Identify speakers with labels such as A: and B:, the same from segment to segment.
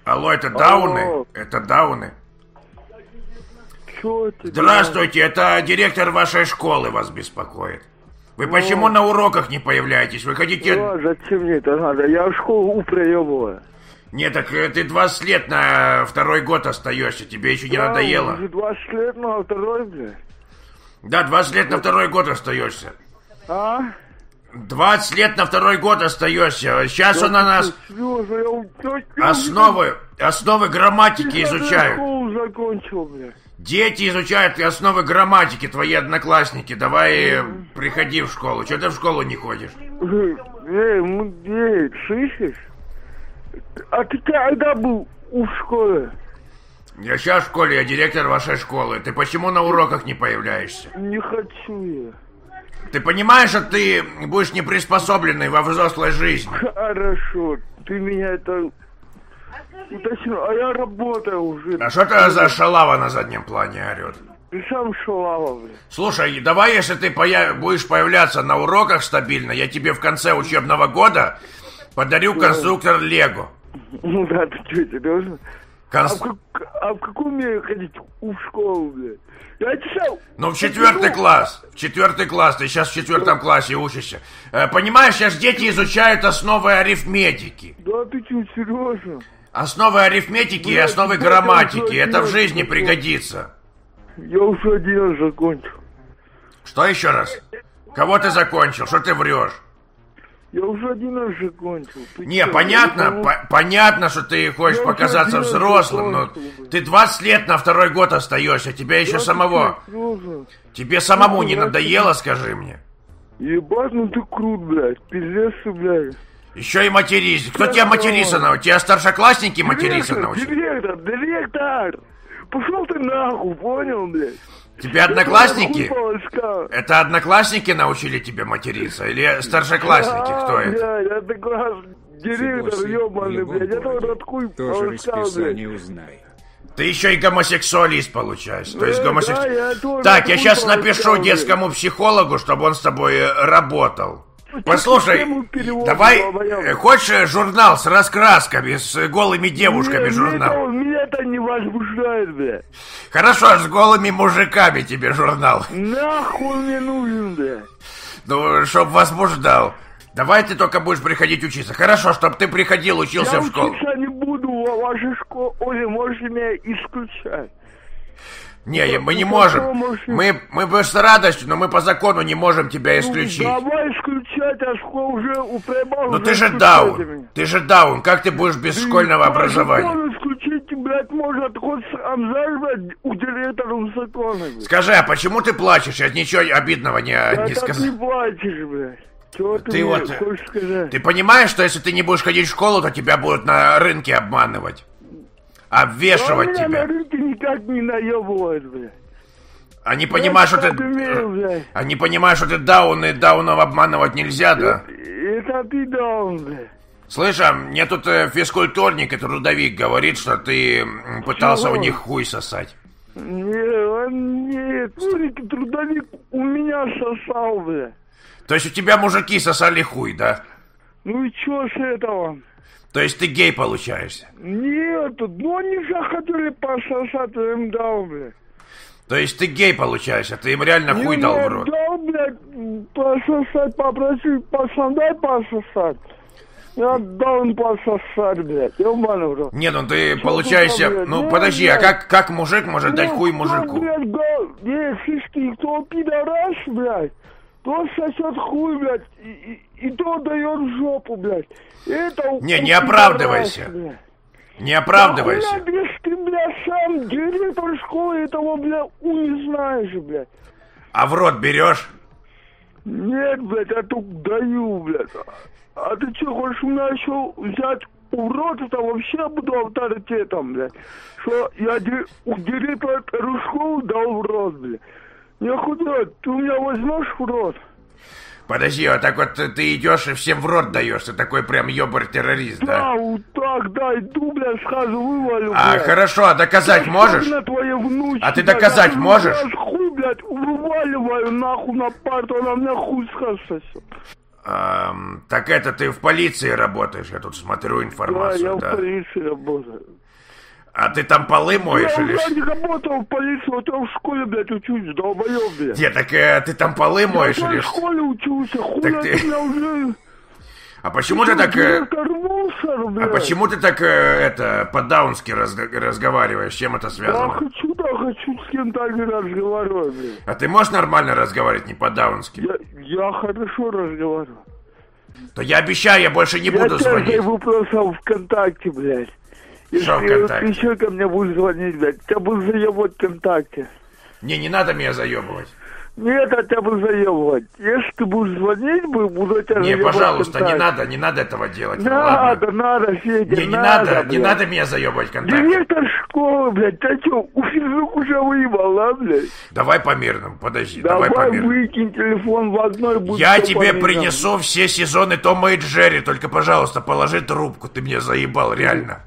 A: Алло, это Дауны?
B: Алло.
A: Это Дауны?
B: Чё это?
A: Здравствуйте, это директор вашей школы вас беспокоит. Вы почему на уроках не появляетесь? Вы хотите...
B: Зачем мне это надо? Я в школу проебываю.
A: Нет, так ты 20 лет на второй год остаешься, тебе еще не надоело?
B: Уже 20 лет на второй, блядь.
A: Да, 20 лет на второй год остаешься.
B: А?
A: 20 лет на второй год остаешься. Сейчас он на нас
B: Серьезно,
A: основы грамматики изучают.
B: школу закончил, блядь.
A: Дети изучают основы грамматики, твои одноклассники. Давай приходи в школу. Чего ты в школу не ходишь?
B: Мудей, слышишь? А ты когда был в школе?
A: Я сейчас в школе, я директор вашей школы. Ты почему на уроках не появляешься?
B: Не хочу я.
A: Ты понимаешь, что ты будешь неприспособленный во взрослой жизни?
B: Хорошо, ты меня это уточнил, а я работаю уже.
A: А что это за шалава на заднем плане орет?
B: Ты сам шалава, блядь.
A: Слушай, давай, если ты будешь появляться на уроках стабильно, я тебе в конце учебного года подарю конструктор Лего.
B: Ну да, ты что, серьезно? А в каком мире ходить в школу, блядь? Я читал.
A: Ну, в 4 класс. В 4 класс. Ты сейчас в 4 классе учишься. Понимаешь, сейчас дети изучают основы арифметики.
B: Да ты что, серьезно?
A: Основы арифметики и основы грамматики. Это в жизни пригодится.
B: Я уже 1 раз закончил.
A: Что еще раз? Кого ты закончил? Что ты врешь?
B: Я уже 1 раз закончил.
A: Не, понятно, что ты хочешь показаться взрослым, но ты 20 лет на второй год остаешься, тебя еще самого... Тебе самому не надоело, скажи мне?
B: Ебать, ну ты крут, блядь, пиздец, блядь.
A: Еще и матерись. Кто тебя материться научил? Тебя старшеклассники материться научили?
B: Директор! Пошел ты нахуй, понял, блядь?
A: Тебя одноклассники? Это одноклассники научили тебя материться? Или старшеклассники? Кто это?
B: Блядь, одноклассник. Директор, ебаный, блядь, это вот откуй
C: тоже
B: полоскал,
C: расписание
B: блядь.
C: узнай.
A: Ты еще и гомосексуалист получаешь. То есть
B: Да,
A: Так, я сейчас
B: откуй
A: напишу
B: полоскал,
A: детскому психологу, чтобы он с тобой работал. Послушай,
B: Систему перевода,
A: давай,
B: долбоёб.
A: хочешь журнал с раскрасками, с голыми девушками журнал?
B: Меня это не возбуждает, блядь.
A: Хорошо, с голыми мужиками тебе журнал.
B: Нахуй мне нужен, блядь.
A: Ну, чтоб возбуждал. Давай ты только будешь приходить учиться. Хорошо, чтоб ты приходил, учился
B: Я
A: в школу.
B: учиться не буду в вашей школе, можете меня исключать.
A: Не, мы не можем. Мы бы с радостью, но мы по закону не можем тебя исключить.
B: Давай исключать, а школу уже упрямал.
A: Ну ты же даун. Ты же даун. Как ты будешь без школьного образования?
B: Исключить, блядь, может хоть сам блядь, у директора закона, блядь.
A: Скажи, а почему ты плачешь? Я ничего обидного не сказал.
B: Ты плачешь, блядь. Чего ты
A: вот,
B: хочешь сказать?
A: Ты понимаешь, что если ты не будешь ходить в школу, то тебя будут на рынке обманывать? Обвешивать тебя.
B: Меня на рынке никак не наебывают, блядь.
A: Они понимают, что ты... Они понимают, что ты даун, и даунов обманывать нельзя, да?
B: Это ты даун, блядь.
A: Слышь, а мне тут физкультурник и трудовик говорит, что ты пытался
B: Чего?
A: у них хуй сосать.
B: Нет, трудовик у меня сосал, блядь.
A: То есть у тебя мужики сосали хуй, да?
B: Ну и чё с этого?
A: То есть ты гей получаешься?
B: Нет, ну они же хотели пососать, я им дал, блядь.
A: То есть ты гей получаешься, ты им реально хуй дал в рот?
B: Дал, блядь, пососать, попросил, пацан, дай пососать. Я дал им пососать, блядь, ёбаный в рот.
A: Не, ну ты получаешься...
B: блядь?
A: Ну
B: Нет,
A: подожди, а
B: блядь.
A: как мужик может дать хуй мужику?
B: Блядь, нет, фишки, кто пидорас, блядь, тот сосет хуй, блядь, и тот дает жопу, блядь. Это
A: Не оправдывайся.
B: Блядь.
A: Не оправдывайся.
B: Нахуя, ты, блядь, сам директор школы этого, блядь, не знаешь, блядь.
A: А в рот берешь?
B: Нет, блядь, я только даю, блядь. А ты что, хочешь меня еще взять в рот, это вообще я буду авторитетом, блядь. Что я директор школы дал в рот, блядь. Не худой, ты у меня возьмешь в рот?
A: Подожди, а так вот ты идешь и всем в рот даешь, ты такой прям ёбарь-террорист, да?
B: Да, вот так, да, иду, блядь, сразу вывалю,
A: А,
B: блядь.
A: хорошо, а доказать можешь? А ты доказать можешь?
B: Я хуй, блядь, вываливаю нахуй на парту, она мне хуй сосет.
A: Так это ты в полиции работаешь, я тут смотрю информацию,
B: да? Я в полиции работаю.
A: А ты там полы моешь или что?
B: Я не работал в полиции, вот я в школе, блядь, учусь, долбоёб, блядь.
A: Нет, так ты там полы моешь или
B: что? Я в школе учился, хуй
A: так ты...
B: меня уже...
A: А почему ты так... А почему ты так, по-даунски разговариваешь? С чем это связано?
B: Да, хочу с кем-то разговаривать, блядь.
A: А ты можешь нормально разговаривать, не по-даунски?
B: Я хорошо разговариваю.
A: То я обещаю, я больше не буду звонить.
B: Я тебе просто ВКонтакте, блядь.
A: Что ВКонтакте?
B: Если еще ко мне будешь звонить, блядь, тебя буду заебывать ВКонтакте.
A: Не надо меня заебывать.
B: Нет, я тебя буду заебывать. Если ты будешь звонить, буду тебя заебывать.
A: Не, пожалуйста, не надо этого делать.
B: Надо, Федя,
A: не надо меня заебывать ВКонтакте.
B: Директор школы, блядь, ты что, у физрук уже выебал, а, блядь?
A: Давай по-мирному, подожди, давай по-мирному.
B: Выкинь телефон в одной, будет.
A: Я тебе принесу все сезоны Тома и Джерри, только, пожалуйста, положи трубку, ты меня заебал, реально.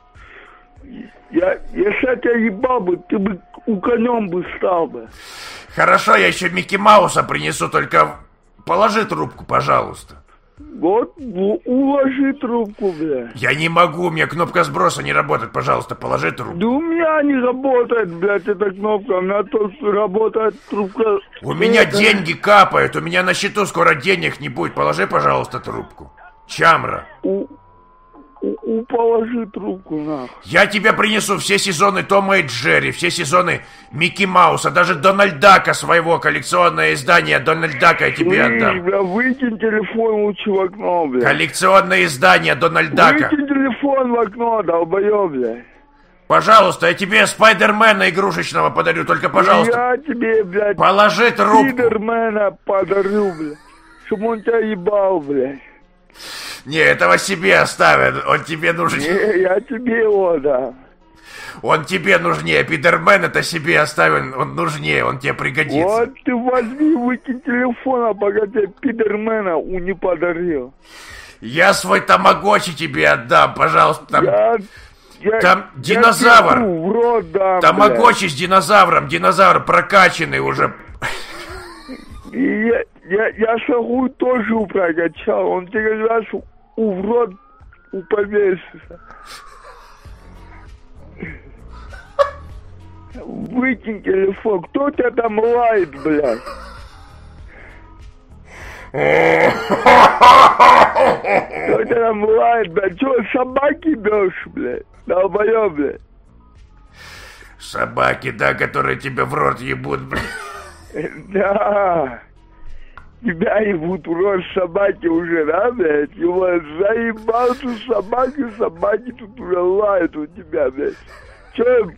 B: Если я тебя ебал бы, ты бы конем бы стал бы.
A: Хорошо, я еще Микки Мауса принесу, только положи трубку, пожалуйста.
B: Вот, уложи трубку, бля.
A: Я не могу, у меня кнопка сброса не работает, пожалуйста, положи трубку.
B: Да у меня не работает, блядь, эта кнопка, у меня только работает трубка.
A: У меня деньги капают, у меня на счету скоро денег не будет, положи, пожалуйста, трубку. Чамра.
B: Положи трубку, нахуй.
A: Я тебе принесу все сезоны Тома и Джерри, все сезоны Микки Мауса, даже Дональд Дака, своего коллекционное издание Дональд Дака я тебе отдам.
B: Бля, выкинь телефон лучше в окно, бля.
A: Коллекционное издание Дональд Дака.
B: Выкинь телефон в окно, долбоёб, бля.
A: Пожалуйста, я тебе Спайдермена игрушечного подарю, только, пожалуйста.
B: Я тебе, блядь,
A: положи трубку.
B: Спайдермена подарю, бля. Чтоб он тебя ебал, блядь.
A: Не, этого себе оставят, он тебе нужен.
B: Не, я тебе его дам.
A: Он тебе нужнее, Пидермен это себе оставен, он нужнее, он тебе пригодится.
B: Вот ты возьми, выкинь телефон, а пока тебе Пидермена не подарил.
A: Я свой тамагочи тебе отдам, пожалуйста. Там
B: я
A: динозавр.
B: В рот дам,
A: тамагочи с динозавром, динозавр прокачанный уже.
B: Я шагу тоже прокачал, он тебе раз в рот повесится. Выкинь телефон, кто тебя там лает, блядь? Кто тебя там лает, блядь? Чё, собаки бьёшь, блядь? Долбоёб, блядь.
A: Собаки, да, которые тебя в рот ебут, блядь.
B: Да. Тебя ебут в рот собаки уже, да, блядь? Его заебал тут собаки тут уже лают у тебя, блядь. Чё,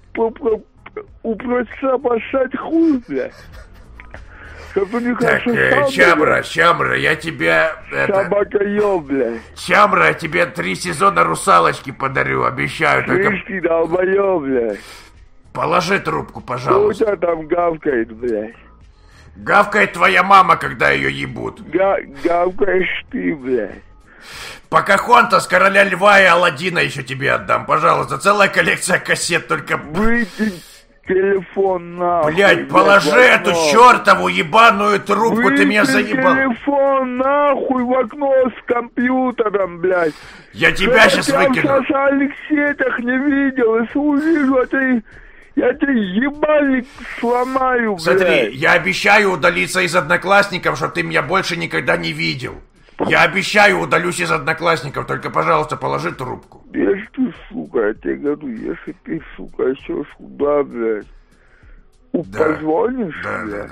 B: упроситься пошать хуй, блядь? Чтоб у них
A: так, Чамра, я тебя...
B: Собакаёб, блядь.
A: Чамра, я тебе 3 сезона Русалочки подарю, обещаю.
B: Слышь ты, долбоёб, блядь.
A: Положи трубку, пожалуйста.
B: Кто у тебя там гавкает, блядь?
A: Гавкает твоя мама, когда ее ебут.
B: Гавкаешь ты, блядь.
A: Покахонтас, Короля Льва и Аладдина еще тебе отдам, пожалуйста. Целая коллекция кассет, только...
B: Выкинь телефон нахуй.
A: Блядь, положи эту чертову ебаную трубку,
B: выкинь
A: ты меня заебал.
B: Телефон нахуй в окно с компьютером, блядь.
A: Я тебя сейчас выкину.
B: Я в социальных сетях не видел, если увижу, я тебе ебальник сломаю, блядь.
A: Смотри, я обещаю удалиться из Одноклассников, чтобы ты меня больше никогда не видел. Я обещаю, удалюсь из Одноклассников, только, пожалуйста, положи трубку.
B: Если ты, сука, я тебе говорю, если ты, сука, еще сюда, блядь, позвонишь, блядь?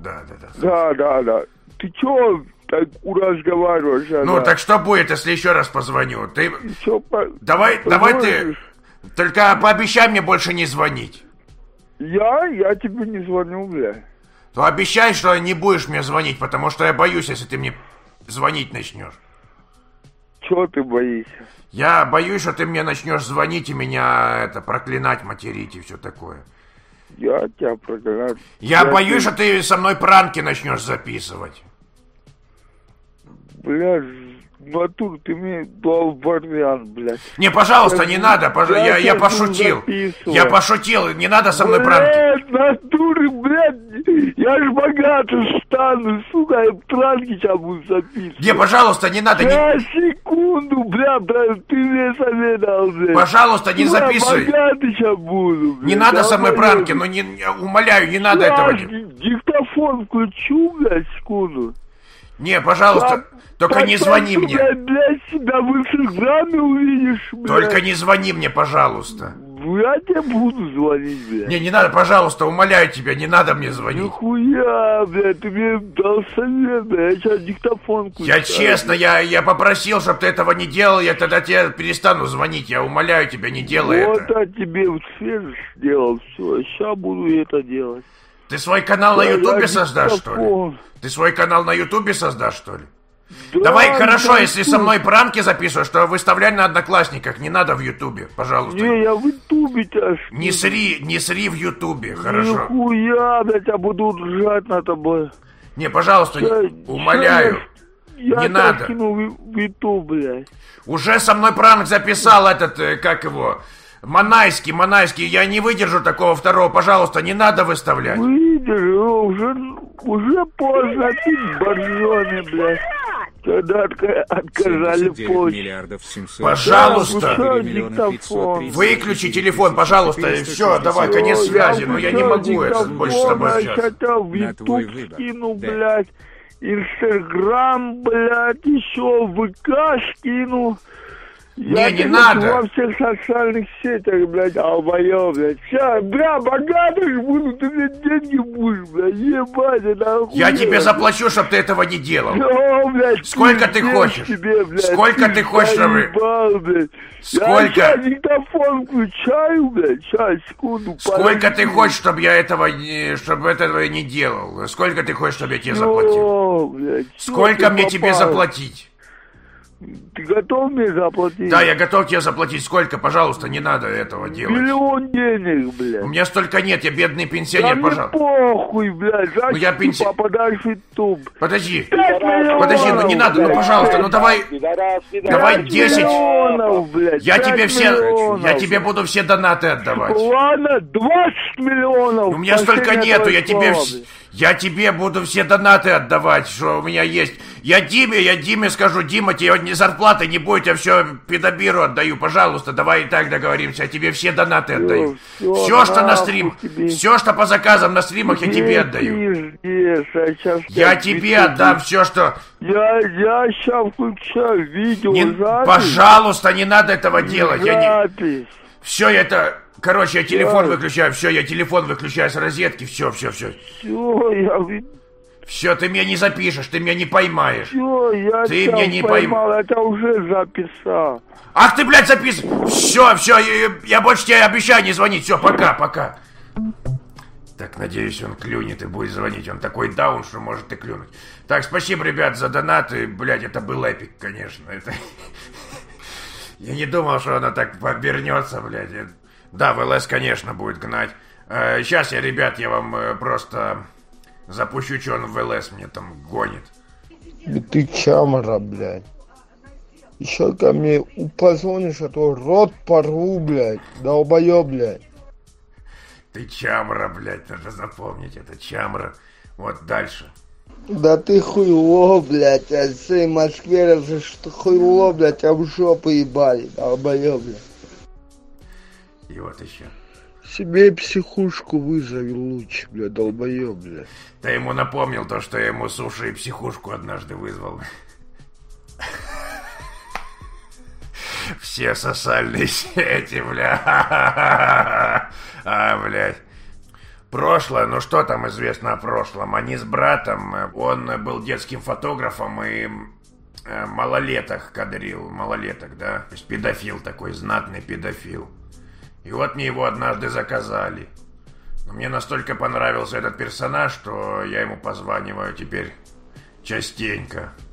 B: Да. Ты чё так разговариваешь?
A: Ну, так что будет, если еще раз позвоню? Ты... Давай ты... Только пообещай мне больше не звонить.
B: Я тебе не звоню, блядь.
A: То обещай, что не будешь мне звонить, потому что я боюсь, если ты мне звонить начнешь.
B: Чего ты боишься?
A: Я боюсь, что ты мне начнешь звонить и меня проклинать, материть и все такое.
B: Я тебя проклинаю.
A: Я боюсь, что ты со мной пранки начнешь записывать.
B: Блядь, натур, ты мне дал вариант, блядь.
A: Не, пожалуйста, не надо, я пошутил. Я пошутил, не надо со мной пранки.
B: Блядь, натуре, блядь, я ж богатый стану, сука, я пранки сейчас буду записывать.
A: Не, пожалуйста, не надо.
B: Секунду, бля, ты мне советовал, блядь.
A: Пожалуйста, не записывай.
B: Я богатый сейчас буду, блядь.
A: Не надо со мной пранки, ну не, умоляю, не надо этого делать.
B: Диктофон включу, блядь, секунду.
A: Не, пожалуйста, только не звони мне.
B: Блядь, себя в инстаграме увидишь, блядь.
A: Только не звони мне, пожалуйста.
B: Я тебе буду звонить, блядь.
A: Не надо, пожалуйста, умоляю тебя, не надо мне звонить.
B: Нихуя, блядь, ты мне дал совет, блядь, я сейчас диктофон включаю.
A: Я честно, я попросил, чтобы ты этого не делал, я тогда тебе перестану звонить, я умоляю тебя, не делай это.
B: Вот, а тебе вот сделал, все, сейчас буду это делать.
A: Ты свой канал на Ютубе создашь, что ли? Ты свой канал на Ютубе создашь, что ли? Да, давай, хорошо, если со мной пранки записываешь, то выставляй на Одноклассниках, не надо в Ютубе, пожалуйста.
B: Не, я в Ютубе тебя...
A: Не сри в Ютубе, хорошо.
B: Нихуя, блядь, я буду ржать на тобой.
A: Не, пожалуйста, умоляю, не надо.
B: Я кину в Ютуб, блядь.
A: Уже со мной пранк записал этот, как его... Манайский, я не выдержу такого второго, пожалуйста, не надо выставлять.
B: Выдержу, уже поздно, ты боржоный, блядь. Когда отказали почту.
A: Пожалуйста, выключи телефон, пожалуйста, и все, давай, конец связи, но я не могу это больше с тобой общаться.
B: Я хотел в Ютуб скину, блядь, Инстаграм, блядь, еще ВК скину.
A: Не надо.
B: Во всех социальных сетях, блядь, албоёб, блядь. Сейчас, бля, богатый буду, ты мне деньги будешь, блядь, ебать, это охуенно.
A: Я тебе заплачу, чтоб ты этого не делал.
B: О, блядь,
A: сколько ты хочешь?
B: Тебе, блядь,
A: сколько ты хочешь, чтобы... Сколько?
B: Я диктофон включаю, блядь, сейчас, секунду.
A: Сколько ты хочешь, чтобы я этого не делал? Сколько ты хочешь, чтобы я тебе заплатил?
B: О, блядь,
A: сколько мне тебе заплатить?
B: Ты готов мне заплатить?
A: Да, я готов тебе заплатить. Сколько, пожалуйста, не надо этого делать.
B: 1 000 000 денег, блядь.
A: У меня столько нет, я бедный пенсионер,
B: да
A: пожалуйста.
B: Похуй, блядь, зачем
A: я
B: попадаешь в Ютуб?
A: Подожди, ну не надо, ну пожалуйста, ну давай 10
B: миллионов, блядь,
A: я тебе буду все донаты отдавать.
B: Ладно, 20 миллионов.
A: У меня столько нету, я тебе буду все донаты отдавать, что у меня есть. Я Диме скажу, Дима, тебе зарплаты не будет, я все педобиру отдаю, пожалуйста, давай и так договоримся, я тебе все донаты отдаю. Все, что на стрим, все, что по заказам на стримах, я тебе отдаю. Я тебе отдам все, что...
B: Я сейчас включаю видео,
A: пожалуйста, не надо этого делать. Все это... Короче, я телефон выключаю, я телефон выключаю с розетки, все. Все, ты меня не запишешь, ты меня не поймаешь.
B: Ты меня не поймал, это уже записал.
A: Ах ты, блядь, записывай. Все, я больше тебе обещаю не звонить. Все, пока. Так, надеюсь, он клюнет и будет звонить. Он такой даун, что может и клюнуть. Так, спасибо, ребят, за донаты. Блядь, это был эпик, конечно. Это... Я не думал, что оно так обернется, блядь. Да, в ЛС, конечно, будет гнать. Сейчас ребят, я вам просто запущу, что он в ЛС мне там гонит.
B: Ты чамара, блядь. Еще ко мне позвонишь, а то рот порву, блядь. Долбоёб, блядь.
A: Ты чамра, блядь, надо запомнить, это чамра. Вот дальше.
B: Да ты хуйло, блядь, а всей Москве, что хуйло, блядь, а в жопу ебали, долбоёб, блядь.
A: И вот еще.
B: Себе психушку вызови лучше, бля, долбоёб, бля.
A: Ты ему напомнил то, что я ему суши и психушку однажды вызвал. Все социальные сети, бля. Блядь. Прошлое, ну что там известно о прошлом? Они с братом, он был детским фотографом и малолеток кадрил. Малолеток, да? То есть педофил такой, знатный педофил. И вот мне его однажды заказали. Но мне настолько понравился этот персонаж, что я ему позваниваю теперь частенько.